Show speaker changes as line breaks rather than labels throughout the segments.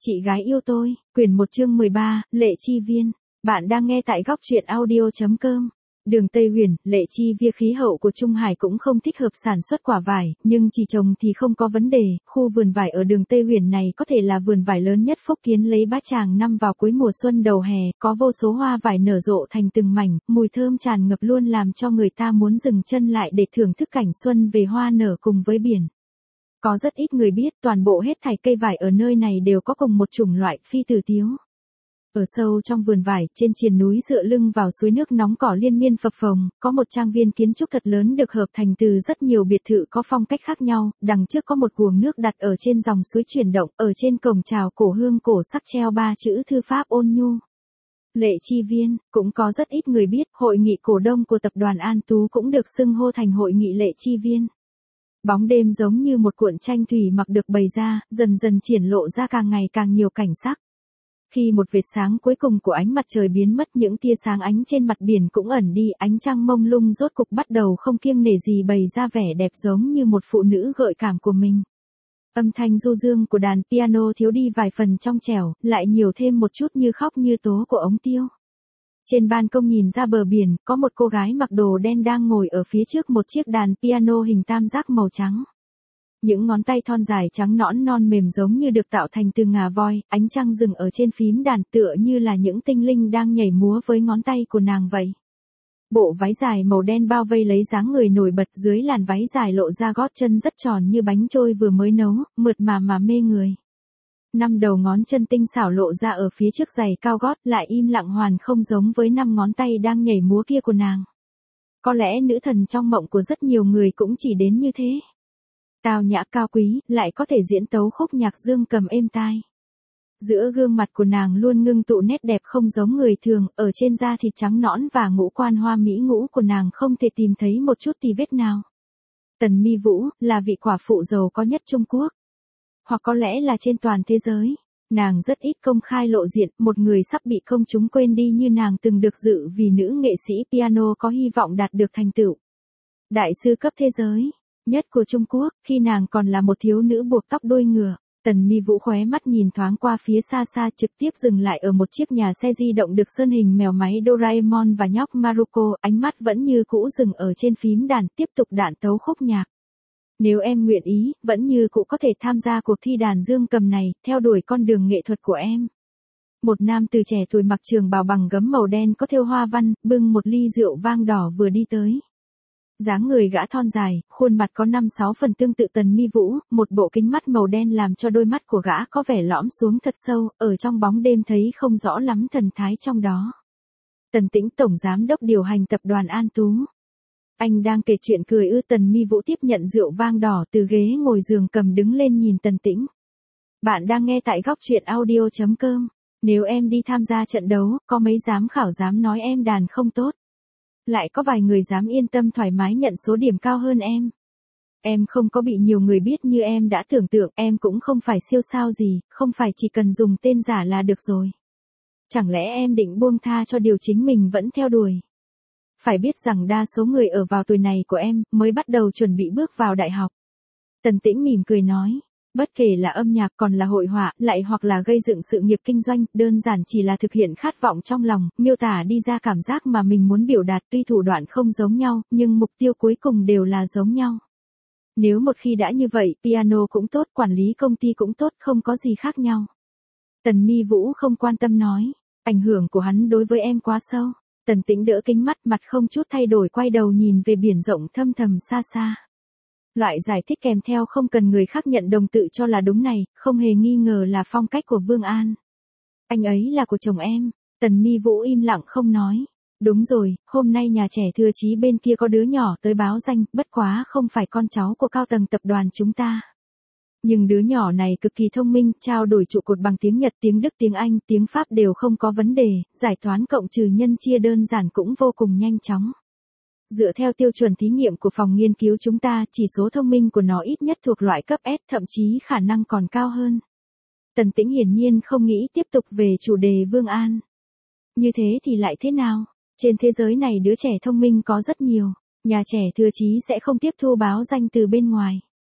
Chị gái yêu tôi, quyển 1 chương 13, Lệ Chi Viên. Bạn đang nghe tại góc truyện audio.com. Đường Tây Huyền, Lệ Chi Viên. Khí hậu của Trung Hải cũng không thích hợp sản xuất quả vải, nhưng chỉ trồng thì không có vấn đề. Khu vườn vải ở đường Tây Huyền này có thể là vườn vải lớn nhất Phúc Kiến lấy Bát Tràng năm vào cuối mùa xuân đầu hè, có vô số hoa vải nở rộ thành từng mảnh, mùi thơm tràn ngập luôn làm cho người ta muốn dừng chân lại để thưởng thức cảnh xuân về hoa nở cùng với biển. Có rất ít người biết toàn bộ hết thảy cây vải ở nơi này đều có cùng một chủng loại phi tử tiếu. Ở sâu trong vườn vải, trên triền núi dựa lưng vào suối nước nóng cỏ liên miên phập phồng, có một trang viên kiến trúc thật lớn được hợp thành từ rất nhiều biệt thự có phong cách khác nhau, đằng trước có một guồng nước đặt ở trên dòng suối chuyển động, ở trên cổng chào cổ hương cổ sắc treo 3 chữ thư pháp ôn nhu. Lệ Chi Viên. Cũng có rất ít người biết, hội nghị cổ đông của tập đoàn An Tú cũng được xưng hô thành hội nghị Lệ Chi Viên. Bóng đêm giống như một cuộn tranh thủy mặc được bày ra, dần dần triển lộ ra càng ngày càng nhiều cảnh sắc. Khi một vệt sáng cuối cùng của ánh mặt trời biến mất, những tia sáng ánh trên mặt biển cũng ẩn đi, ánh trăng mông lung rốt cục bắt đầu không kiêng nể gì bày ra vẻ đẹp giống như một phụ nữ gợi cảm của mình. Âm thanh du dương của đàn piano thiếu đi vài phần trong trẻo, lại nhiều thêm một chút như khóc như tố của ống tiêu. Trên ban công nhìn ra bờ biển, có một cô gái mặc đồ đen đang ngồi ở phía trước một chiếc đàn piano hình tam giác màu trắng. Những ngón tay thon dài trắng nõn non mềm giống như được tạo thành từ ngà voi, ánh trăng rừng ở trên phím đàn tựa như là những tinh linh đang nhảy múa với ngón tay của nàng vậy. Bộ váy dài màu đen bao vây lấy dáng người nổi bật, dưới làn váy dài lộ ra gót chân rất tròn như bánh trôi vừa mới nấu, mượt mà mê người. 5 đầu ngón chân tinh xảo lộ ra ở phía trước giày cao gót, lại im lặng hoàn không giống với 5 ngón tay đang nhảy múa kia của nàng. Có lẽ nữ thần trong mộng của rất nhiều người cũng chỉ đến như thế. Tao nhã cao quý, lại có thể diễn tấu khúc nhạc dương cầm êm tai. Giữa gương mặt của nàng luôn ngưng tụ nét đẹp không giống người thường, ở trên da thịt trắng nõn và ngũ quan hoa mỹ ngũ của nàng không thể tìm thấy một chút tì vết nào. Tần Mi Vũ, là vị quả phụ giàu có nhất Trung Quốc. Hoặc có lẽ là trên toàn thế giới. Nàng rất ít công khai lộ diện, một người sắp bị công chúng quên đi như nàng từng được dự vì nữ nghệ sĩ piano có hy vọng đạt được thành tựu. Đại sư cấp thế giới nhất của Trung Quốc, khi nàng còn là một thiếu nữ buộc tóc đuôi ngựa. Tần Mi Vũ khóe mắt nhìn thoáng qua phía xa xa, trực tiếp dừng lại ở một chiếc nhà xe di động được sơn hình mèo máy Doraemon và nhóc Maruko, ánh mắt vẫn như cũ dừng ở trên phím đàn, tiếp tục đạn tấu khúc nhạc. Nếu em nguyện ý, vẫn như cũ có thể tham gia cuộc thi đàn dương cầm này, theo đuổi con đường nghệ thuật của em. Một nam từ trẻ tuổi mặc trường bào bằng gấm màu đen có thêu hoa văn, bưng một ly rượu vang đỏ vừa đi tới. Dáng người gã thon dài, khuôn mặt có 5-6 phần tương tự Tần Mi Vũ, một bộ kính mắt màu đen làm cho đôi mắt của gã có vẻ lõm xuống thật sâu, ở trong bóng đêm thấy không rõ lắm thần thái trong đó. Tần Tĩnh, tổng giám đốc điều hành tập đoàn An Tú. Anh đang kể chuyện cười ư? Tần Mi Vũ tiếp nhận rượu vang đỏ từ ghế ngồi giường cầm đứng lên nhìn Tần Tĩnh. Bạn đang nghe tại góc truyện audio.com. Nếu em đi tham gia trận đấu, có mấy giám khảo dám nói em đàn không tốt. Lại có vài người dám yên tâm thoải mái nhận số điểm cao hơn em. Em không có bị nhiều người biết như em đã tưởng tượng, em cũng không phải siêu sao gì, không phải chỉ cần dùng tên giả là được rồi. Chẳng lẽ em định buông tha cho điều chính mình vẫn theo đuổi? Phải biết rằng đa số người ở vào tuổi này của em, mới bắt đầu chuẩn bị bước vào đại học. Tần Tĩnh mỉm cười nói, bất kể là âm nhạc còn là hội họa, lại hoặc là gây dựng sự nghiệp kinh doanh, đơn giản chỉ là thực hiện khát vọng trong lòng, miêu tả đi ra cảm giác mà mình muốn biểu đạt, tuy thủ đoạn không giống nhau, nhưng mục tiêu cuối cùng đều là giống nhau. Nếu một khi đã như vậy, piano cũng tốt, quản lý công ty cũng tốt, không có gì khác nhau. Tần Mi Vũ không quan tâm nói, ảnh hưởng của hắn đối với em quá sâu. Tần Tĩnh đỡ kính mắt, mặt không chút thay đổi, quay đầu nhìn về biển rộng thâm thầm xa xa. Loại giải thích kèm theo không cần người khác nhận đồng tự cho là đúng này, không hề nghi ngờ là phong cách của Vương An. Anh ấy là của chồng em. Tần Mi Vũ im lặng không nói. Đúng rồi, hôm nay nhà trẻ Thừa Chí bên kia có đứa nhỏ tới báo danh, bất quá không phải con cháu của cao tầng tập đoàn chúng ta. Nhưng đứa nhỏ này cực kỳ thông minh, trao đổi trụ cột bằng tiếng Nhật, tiếng Đức, tiếng Anh, tiếng Pháp đều không có vấn đề, giải toán cộng trừ nhân chia đơn giản cũng vô cùng nhanh chóng. Dựa theo tiêu chuẩn thí nghiệm của phòng nghiên cứu chúng ta, chỉ số thông minh của nó ít nhất thuộc loại cấp S, thậm chí khả năng còn cao hơn. Tần Tĩnh hiển nhiên không nghĩ tiếp tục về chủ đề Vương An. Như thế thì lại thế nào? Trên thế giới này đứa trẻ thông minh có rất nhiều, nhà trẻ Thừa Chí sẽ không tiếp thu báo danh từ bên ngoài.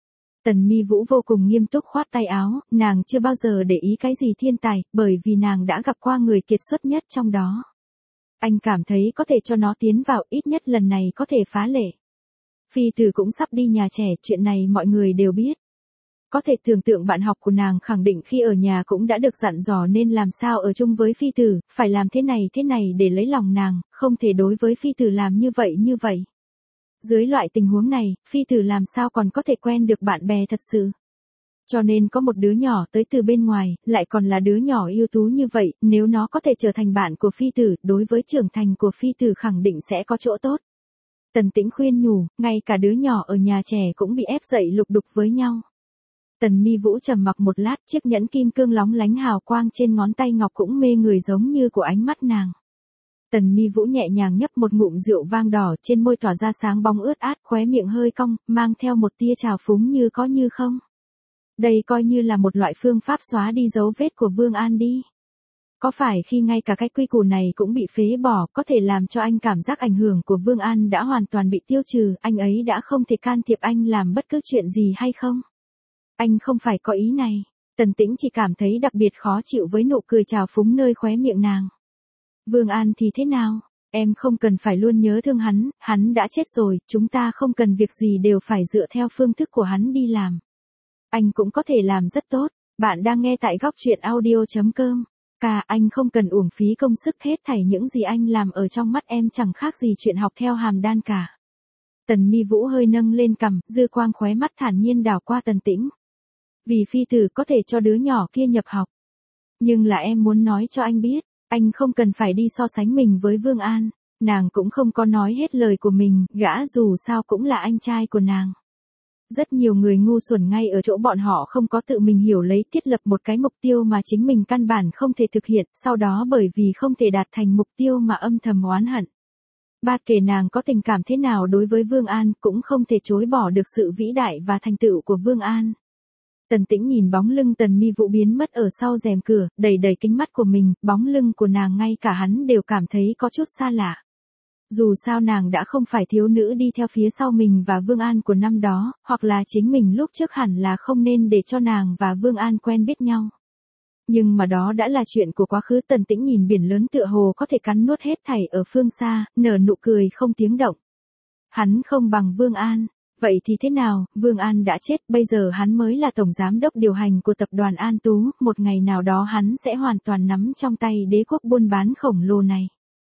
Tần Mi Vũ vô cùng nghiêm túc khoát tay áo, nàng chưa bao giờ để ý cái gì thiên tài, bởi vì nàng đã gặp qua người kiệt xuất nhất trong đó. Anh cảm thấy có thể cho nó tiến vào, ít nhất lần này có thể phá lệ. Phi tử cũng sắp đi nhà trẻ, chuyện này mọi người đều biết. Có thể tưởng tượng bạn học của nàng khẳng định khi ở nhà cũng đã được dặn dò nên làm sao ở chung với phi tử, phải làm thế này để lấy lòng nàng, không thể đối với phi tử làm như vậy. Dưới loại tình huống này, phi tử làm sao còn có thể quen được bạn bè thật sự. Cho nên có một đứa nhỏ tới từ bên ngoài, lại còn là đứa nhỏ ưu tú như vậy, nếu nó có thể trở thành bạn của phi tử, đối với trưởng thành của phi tử khẳng định sẽ có chỗ tốt. Tần Tĩnh khuyên nhủ, ngay cả đứa nhỏ ở nhà trẻ cũng bị ép dậy lục đục với nhau. Tần Mi Vũ trầm mặc một lát, chiếc nhẫn kim cương lóng lánh hào quang trên ngón tay ngọc cũng mê người giống như của ánh mắt nàng. Tần Mi Vũ nhẹ nhàng nhấp một ngụm rượu vang đỏ, trên môi tỏa ra sáng bóng ướt át, khóe miệng hơi cong, mang theo một tia trào phúng như có như không. Đây coi như là một loại phương pháp xóa đi dấu vết của Vương An đi. Có phải khi ngay cả cái quy củ này cũng bị phế bỏ, có thể làm cho anh cảm giác ảnh hưởng của Vương An đã hoàn toàn bị tiêu trừ, anh ấy đã không thể can thiệp anh làm bất cứ chuyện gì hay không? Anh không phải có ý này. Tần Tĩnh chỉ cảm thấy đặc biệt khó chịu với nụ cười trào phúng nơi khóe miệng nàng. Vương An thì thế nào? Em không cần phải luôn nhớ thương hắn đã chết rồi, chúng ta không cần việc gì đều phải dựa theo phương thức của hắn đi làm. Anh cũng có thể làm rất tốt. Bạn đang nghe tại góc truyện audio.com. Anh không cần uổng phí công sức, hết thảy những gì anh làm ở trong mắt em chẳng khác gì chuyện học theo hàm đan cả. Tần Mi Vũ hơi nâng lên cằm, dư quang khóe mắt thản nhiên đảo qua Tần Tĩnh. Vì phi tử có thể cho đứa nhỏ kia nhập học. Nhưng là em muốn nói cho anh biết, anh không cần phải đi so sánh mình với Vương An. Nàng cũng không có nói hết lời của mình, gã dù sao cũng là anh trai của nàng. Rất nhiều người ngu xuẩn ngay ở chỗ bọn họ không có tự mình hiểu lấy thiết lập một cái mục tiêu mà chính mình căn bản không thể thực hiện, sau đó bởi vì không thể đạt thành mục tiêu mà âm thầm oán hận. Bất kể nàng có tình cảm thế nào đối với Vương An cũng không thể chối bỏ được sự vĩ đại và thành tựu của Vương An. Tần Tĩnh nhìn bóng lưng Tần Mi Vũ biến mất ở sau rèm cửa, đầy kính mắt của mình, bóng lưng của nàng ngay cả hắn đều cảm thấy có chút xa lạ. Dù sao nàng đã không phải thiếu nữ đi theo phía sau mình và Vương An của năm đó, hoặc là chính mình lúc trước hẳn là không nên để cho nàng và Vương An quen biết nhau. Nhưng mà đó đã là chuyện của quá khứ. Tần Tĩnh nhìn biển lớn tựa hồ có thể cắn nuốt hết thảy ở phương xa, nở nụ cười không tiếng động. Hắn không bằng Vương An. Vậy thì thế nào, Vương An đã chết, bây giờ hắn mới là tổng giám đốc điều hành của tập đoàn An Tú, một ngày nào đó hắn sẽ hoàn toàn nắm trong tay đế quốc buôn bán khổng lồ này.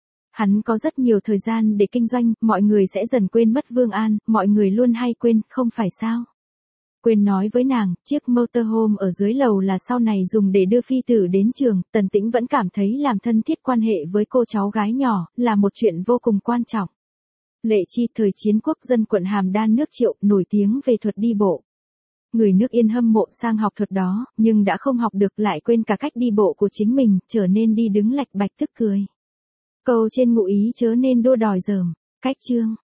Hắn có rất nhiều thời gian để kinh doanh, mọi người sẽ dần quên mất Vương An, mọi người luôn hay quên, không phải sao? Quên nói với nàng, chiếc motorhome ở dưới lầu là sau này dùng để đưa phi tử đến trường, Tần Tĩnh vẫn cảm thấy làm thân thiết quan hệ với cô cháu gái nhỏ, là một chuyện vô cùng quan trọng. Lệ Chi, thời chiến quốc dân quận Hàm Đan nước Triệu, nổi tiếng về thuật đi bộ. Người nước Yên hâm mộ sang học thuật đó, nhưng đã không học được lại quên cả cách đi bộ của chính mình, trở nên đi đứng lạch bạch tức cười. Câu trên ngụ ý chớ nên đua đòi dởm. Cách chương.